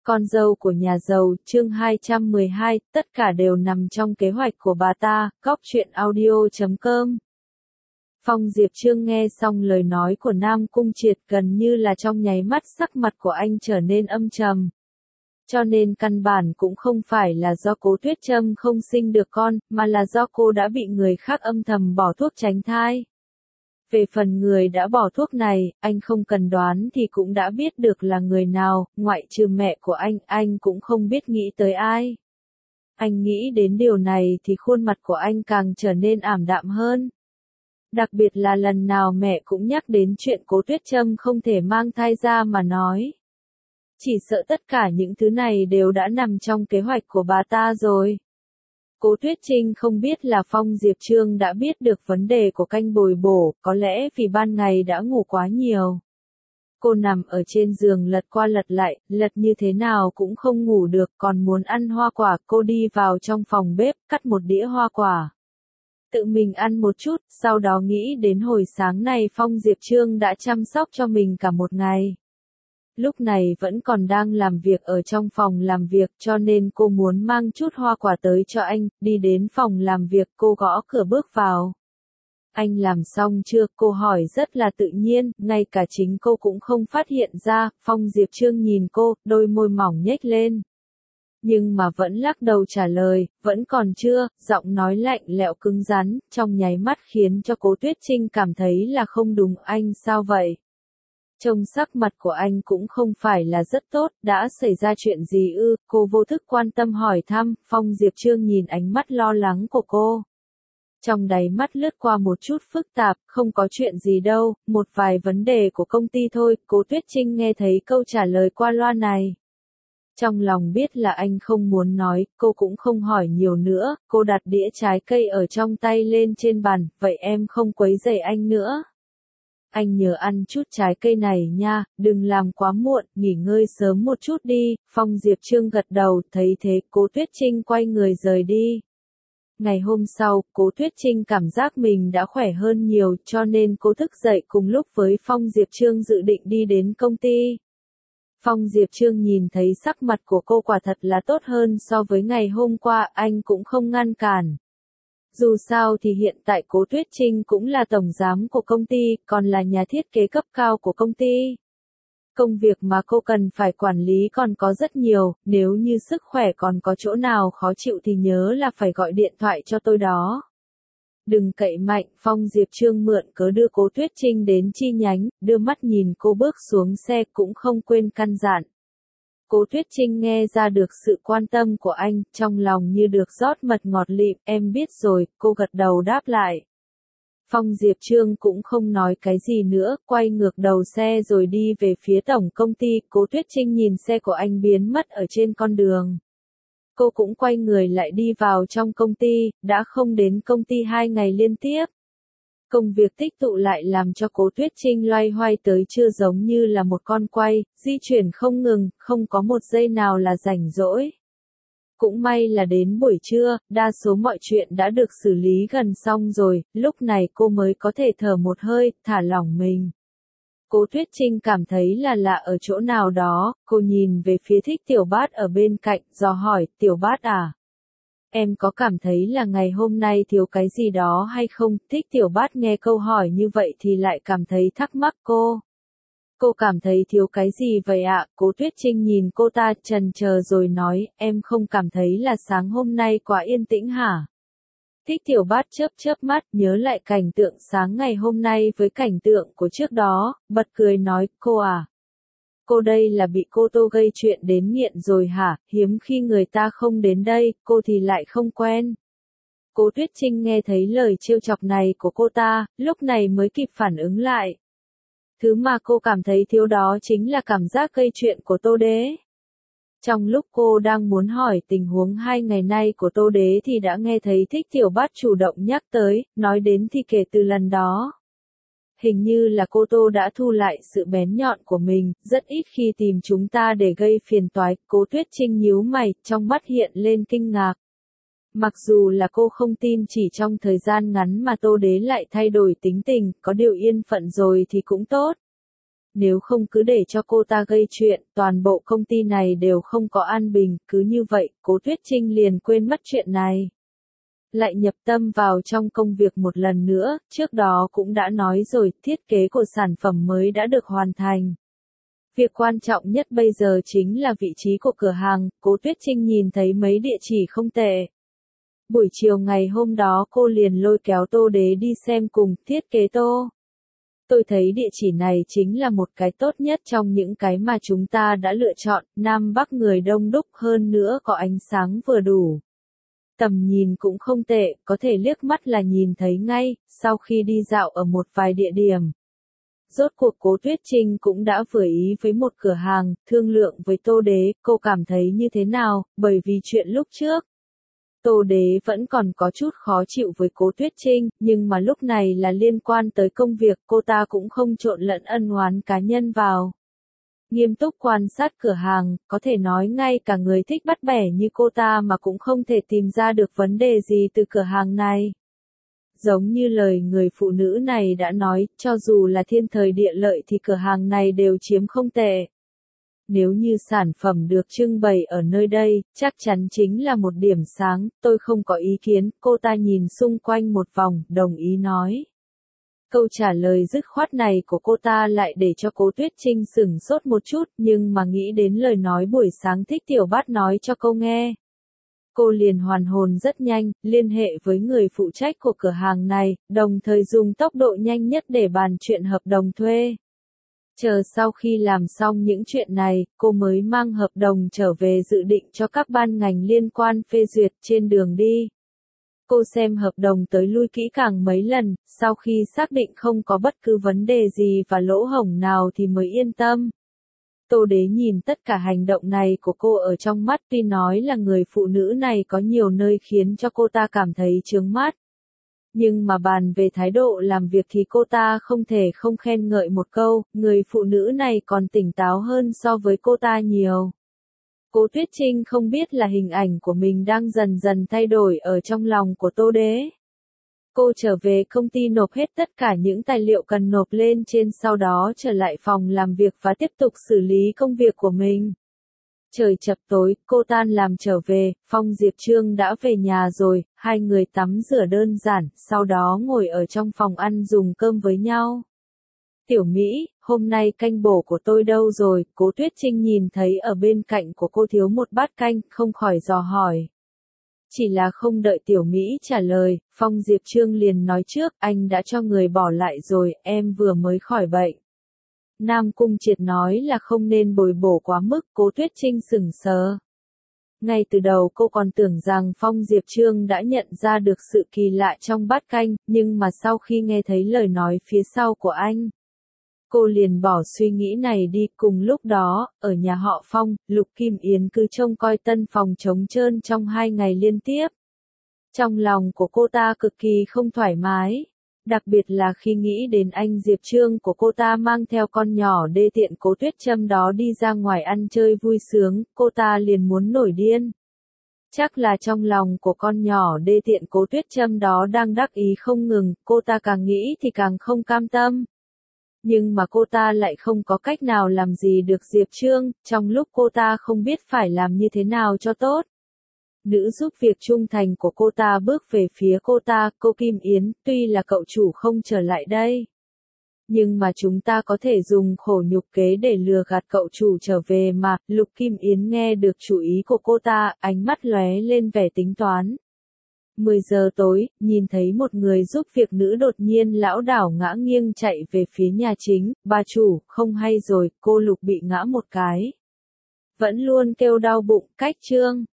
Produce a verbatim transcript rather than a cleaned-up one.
Con dâu của nhà giàu, chương hai trăm mười hai, tất cả đều nằm trong kế hoạch của bà ta, góc truyện audio chấm com. Phong Diệp Trương nghe xong lời nói của Nam Cung Triệt gần như là trong nháy mắt sắc mặt của anh trở nên âm trầm. Cho nên căn bản cũng không phải là do Cố Tuyết Trâm không sinh được con, mà là do cô đã bị người khác âm thầm bỏ thuốc tránh thai. Về phần người đã bỏ thuốc này, anh không cần đoán thì cũng đã biết được là người nào, ngoại trừ mẹ của anh, anh cũng không biết nghĩ tới ai. Anh nghĩ đến điều này thì khuôn mặt của anh càng trở nên ảm đạm hơn. Đặc biệt là lần nào mẹ cũng nhắc đến chuyện Cố Tuyết Trâm không thể mang thai ra mà nói. Chỉ sợ tất cả những thứ này đều đã nằm trong kế hoạch của bà ta rồi. Cố Tuyết Trinh không biết là Phong Diệp Trương đã biết được vấn đề của canh bồi bổ, có lẽ vì ban ngày đã ngủ quá nhiều. Cô nằm ở trên giường lật qua lật lại, lật như thế nào cũng không ngủ được, còn muốn ăn hoa quả, cô đi vào trong phòng bếp, cắt một đĩa hoa quả. Tự mình ăn một chút, sau đó nghĩ đến hồi sáng này Phong Diệp Trương đã chăm sóc cho mình cả một ngày. Lúc này vẫn còn đang làm việc ở trong phòng làm việc cho nên cô muốn mang chút hoa quả tới cho anh, đi đến phòng làm việc cô gõ cửa bước vào. Anh làm xong chưa? Cô hỏi rất là tự nhiên, ngay cả chính cô cũng không phát hiện ra, Phong Diệp Trương nhìn cô, đôi môi mỏng nhếch lên. Nhưng mà vẫn lắc đầu trả lời, vẫn còn chưa, giọng nói lạnh lẽo cứng rắn, trong nháy mắt khiến cho Cố Tuyết Trinh cảm thấy là không đúng. Anh sao vậy? Trông sắc mặt của anh cũng không phải là rất tốt, đã xảy ra chuyện gì ư? Cô vô thức quan tâm hỏi thăm, Phong Diệp Trương nhìn ánh mắt lo lắng của cô. Trong đáy mắt lướt qua một chút phức tạp, không có chuyện gì đâu, một vài vấn đề của công ty thôi. Cố Tuyết Trinh nghe thấy câu trả lời qua loa này. Trong lòng biết là anh không muốn nói, cô cũng không hỏi nhiều nữa, cô đặt đĩa trái cây ở trong tay lên trên bàn, vậy em không quấy rầy anh nữa. Anh nhớ ăn chút trái cây này nha, đừng làm quá muộn, nghỉ ngơi sớm một chút đi. Phong Diệp Trương gật đầu, thấy thế, Cố Tuyết Trinh quay người rời đi. Ngày hôm sau, Cố Tuyết Trinh cảm giác mình đã khỏe hơn nhiều, cho nên cô thức dậy cùng lúc với Phong Diệp Trương dự định đi đến công ty. Phong Diệp Trương nhìn thấy sắc mặt của cô quả thật là tốt hơn so với ngày hôm qua, anh cũng không ngăn cản. Dù sao thì hiện tại Cố Tuyết Trinh cũng là tổng giám của công ty, còn là nhà thiết kế cấp cao của công ty. Công việc mà cô cần phải quản lý còn có rất nhiều, nếu như sức khỏe còn có chỗ nào khó chịu thì nhớ là phải gọi điện thoại cho tôi đó. Đừng cậy mạnh, Phong Diệp Trương mượn cớ đưa Cố Tuyết Trinh đến chi nhánh, đưa mắt nhìn cô bước xuống xe cũng không quên căn dặn. Cố Tuyết Trinh nghe ra được sự quan tâm của anh, trong lòng như được rót mật ngọt lịm, em biết rồi, cô gật đầu đáp lại. Phong Diệp Trương cũng không nói cái gì nữa, quay ngược đầu xe rồi đi về phía tổng công ty. Cố Tuyết Trinh nhìn xe của anh biến mất ở trên con đường. Cô cũng quay người lại đi vào trong công ty, đã không đến công ty hai ngày liên tiếp. Công việc tích tụ lại làm cho Cố Tuyết Trinh loay hoay tới chưa giống như là một con quay, di chuyển không ngừng, không có một giây nào là rảnh rỗi. Cũng may là đến buổi trưa, đa số mọi chuyện đã được xử lý gần xong rồi, lúc này cô mới có thể thở một hơi, thả lỏng mình. Cố Tuyết Trinh cảm thấy là lạ ở chỗ nào đó, cô nhìn về phía Thích Tiểu Bát ở bên cạnh, dò hỏi, Tiểu Bát à? Em có cảm thấy là ngày hôm nay thiếu cái gì đó hay không? Thích Tiểu Bát nghe câu hỏi như vậy thì lại cảm thấy thắc mắc cô. Cô cảm thấy thiếu cái gì vậy ạ? Cố Tuyết Trinh nhìn cô ta chần chờ rồi nói, em không cảm thấy là sáng hôm nay quá yên tĩnh hả? Thích Tiểu Bát chớp chớp mắt, nhớ lại cảnh tượng sáng ngày hôm nay với cảnh tượng của trước đó, bật cười nói, cô à? Cô đây là bị cô Tô gây chuyện đến nghiện rồi hả? Hiếm khi người ta không đến đây, cô thì lại không quen. Cố Tuyết Trinh nghe thấy lời trêu chọc này của cô ta, lúc này mới kịp phản ứng lại. Thứ mà cô cảm thấy thiếu đó chính là cảm giác gây chuyện của Tô Đế. Trong lúc cô đang muốn hỏi tình huống hai ngày nay của Tô Đế thì đã nghe thấy Thích Tiểu Bát chủ động nhắc tới, nói đến thì kể từ lần đó. Hình như là cô Tô đã thu lại sự bén nhọn của mình, rất ít khi tìm chúng ta để gây phiền toái. Cố Tuyết Trinh nhíu mày, trong mắt hiện lên kinh ngạc. Mặc dù là cô không tin chỉ trong thời gian ngắn mà Tô Đế lại thay đổi tính tình, có điều yên phận rồi thì cũng tốt. Nếu không cứ để cho cô ta gây chuyện, toàn bộ công ty này đều không có an bình, cứ như vậy, Cố Tuyết Trinh liền quên mất chuyện này. Lại nhập tâm vào trong công việc một lần nữa, trước đó cũng đã nói rồi, thiết kế của sản phẩm mới đã được hoàn thành. Việc quan trọng nhất bây giờ chính là vị trí của cửa hàng, Cố Tuyết Trinh nhìn thấy mấy địa chỉ không tệ. Buổi chiều ngày hôm đó cô liền lôi kéo Tô Đế đi xem cùng, thiết kế Tô. Tôi thấy địa chỉ này chính là một cái tốt nhất trong những cái mà chúng ta đã lựa chọn, Nam Bắc người đông đúc hơn nữa có ánh sáng vừa đủ. Tầm nhìn cũng không tệ, có thể liếc mắt là nhìn thấy ngay, sau khi đi dạo ở một vài địa điểm. Rốt cuộc Cố Tuyết Trinh cũng đã vừa ý với một cửa hàng, thương lượng với Tô Đế, cô cảm thấy như thế nào, bởi vì chuyện lúc trước. Tô Đế vẫn còn có chút khó chịu với Cố Tuyết Trinh, nhưng mà lúc này là liên quan tới công việc, cô ta cũng không trộn lẫn ân oán cá nhân vào. Nghiêm túc quan sát cửa hàng, có thể nói ngay cả người thích bắt bẻ như cô ta mà cũng không thể tìm ra được vấn đề gì từ cửa hàng này. Giống như lời người phụ nữ này đã nói, cho dù là thiên thời địa lợi thì cửa hàng này đều chiếm không tệ. Nếu như sản phẩm được trưng bày ở nơi đây, chắc chắn chính là một điểm sáng, tôi không có ý kiến, cô ta nhìn xung quanh một vòng, đồng ý nói. Câu trả lời dứt khoát này của cô ta lại để cho Cố Tuyết Trinh sửng sốt một chút, nhưng mà nghĩ đến lời nói buổi sáng thích Tiểu Bát nói cho cô nghe. Cô liền hoàn hồn rất nhanh, liên hệ với người phụ trách của cửa hàng này, đồng thời dùng tốc độ nhanh nhất để bàn chuyện hợp đồng thuê. Chờ sau khi làm xong những chuyện này, cô mới mang hợp đồng trở về dự định cho các ban ngành liên quan phê duyệt trên đường đi. Cô xem hợp đồng tới lui kỹ càng mấy lần, sau khi xác định không có bất cứ vấn đề gì và lỗ hổng nào thì mới yên tâm. Tô Đế nhìn tất cả hành động này của cô ở trong mắt, tuy nói là người phụ nữ này có nhiều nơi khiến cho cô ta cảm thấy chướng mắt. Nhưng mà bàn về thái độ làm việc thì cô ta không thể không khen ngợi một câu, người phụ nữ này còn tỉnh táo hơn so với cô ta nhiều. Cố Tuyết Trinh không biết là hình ảnh của mình đang dần dần thay đổi ở trong lòng của Tô Đế. Cô trở về công ty nộp hết tất cả những tài liệu cần nộp lên trên, sau đó trở lại phòng làm việc và tiếp tục xử lý công việc của mình. Trời chập tối, cô tan làm trở về, Phong Diệp Trương đã về nhà rồi, hai người tắm rửa đơn giản, sau đó ngồi ở trong phòng ăn dùng cơm với nhau. Tiểu Mỹ, hôm nay canh bổ của tôi đâu rồi? Cố Tuyết Trinh nhìn thấy ở bên cạnh của cô thiếu một bát canh, không khỏi dò hỏi. Chỉ là không đợi Tiểu Mỹ trả lời, Phong Diệp Trương liền nói trước, anh đã cho người bỏ lại rồi, em vừa mới khỏi bệnh. Nam Cung Triệt nói là không nên bồi bổ quá mức, Cố Tuyết Trinh sững sờ. Ngay từ đầu cô còn tưởng rằng Phong Diệp Trương đã nhận ra được sự kỳ lạ trong bát canh, nhưng mà sau khi nghe thấy lời nói phía sau của anh, cô liền bỏ suy nghĩ này đi. Cùng lúc đó, ở nhà họ Phong, Lục Kim Yến cứ trông coi tân phòng trống trơn trong hai ngày liên tiếp. Trong lòng của cô ta cực kỳ không thoải mái. Đặc biệt là khi nghĩ đến anh Diệp Trương của cô ta mang theo con nhỏ đê tiện Cố Tuyết Trâm đó đi ra ngoài ăn chơi vui sướng, cô ta liền muốn nổi điên. Chắc là trong lòng của con nhỏ đê tiện Cố Tuyết Trâm đó đang đắc ý không ngừng, cô ta càng nghĩ thì càng không cam tâm. Nhưng mà cô ta lại không có cách nào làm gì được Diệp Trương, trong lúc cô ta không biết phải làm như thế nào cho tốt. Nữ giúp việc trung thành của cô ta bước về phía cô ta, cô Kim Yến, tuy là cậu chủ không trở lại đây. Nhưng mà chúng ta có thể dùng khổ nhục kế để lừa gạt cậu chủ trở về mà. Lục Kim Yến nghe được chủ ý của cô ta, ánh mắt lóe lên vẻ tính toán. mười giờ tối, nhìn thấy một người giúp việc nữ đột nhiên lão đảo ngã nghiêng chạy về phía nhà chính, bà chủ, không hay rồi, cô Lục bị ngã một cái. Vẫn luôn kêu đau bụng, cách Trương.